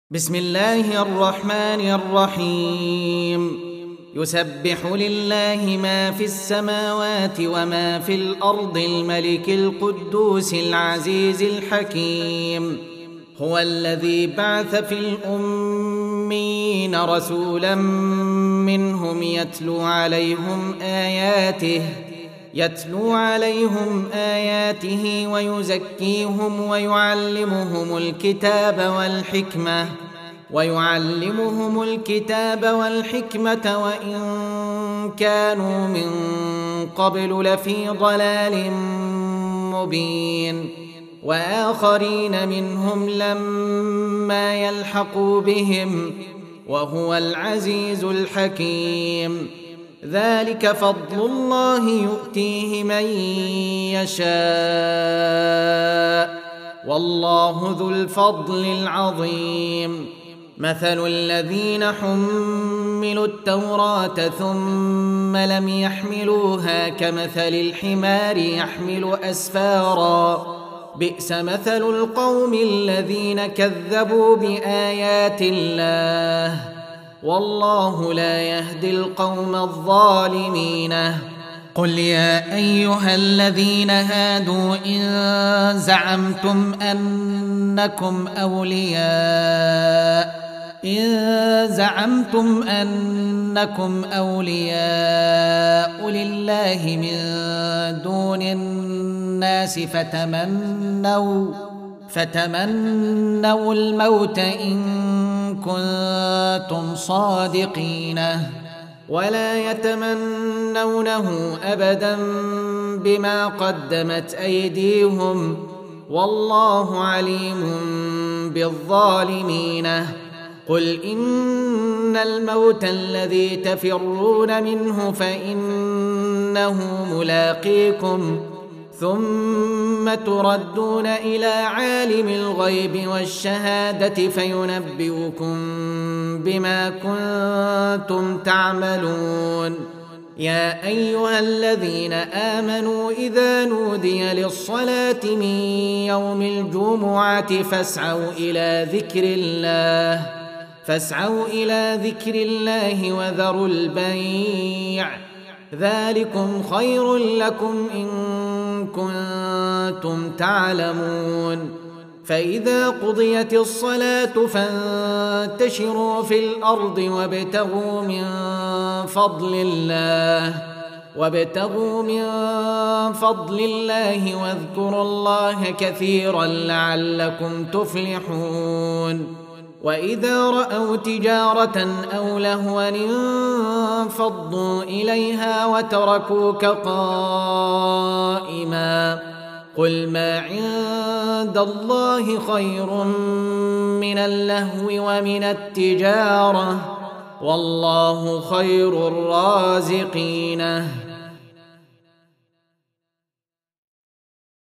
بسم الله الرحمن الرحيم يسبح لله ما في السماوات وما في الأرض الملك القدوس العزيز الحكيم هو الذي بعث في الأميين رسولا منهم يتلو عليهم آياته ويزكيهم ويعلمهم الكتاب والحكمة وإن كانوا من قبل لفي ضلال مبين وآخرين منهم لما يلحقوا بهم وهو العزيز الحكيم ذلك فضل الله يؤتيه من يشاء والله ذو الفضل العظيم مثل الذين حملوا التوراة ثم لم يحملوها كمثل الحمار يحمل أسفارا بئس مثل القوم الذين كذبوا بآيات الله والله لا يهدي القوم الظالمين قل يا أيها الذين هادوا إن زعمتم أنكم أولياء لله من دون الناس فتمنوا الموت إن كنتم صادقين ولا يتمنونه أبدا بما قدمت أيديهم والله عليم بالظالمين قل إن الموت الذي تفرون منه فإنه ملاقيكم ثم تردون إلى عالم الغيب والشهادة فينبئكم بما كنتم تعملون يا أيها الذين آمنوا إذا نودي للصلاة من يوم الجمعة فاسعوا إلى ذكر الله وذروا البيع ذلكم خير لكم إن كنتم تعلمون فإذا قضيت الصلاة فانتشروا في الأرض وابتغوا من فضل الله واذكروا الله كثيرا لعلكم تفلحون وإذا رأوا تجارة أو لهوا انفضوا إليها وتركوك قائما قل ما عند الله خير من اللهو ومن التجارة والله خير الرازقين